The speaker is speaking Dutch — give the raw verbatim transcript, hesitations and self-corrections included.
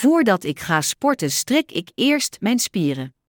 Voordat ik ga sporten, strek ik eerst mijn spieren.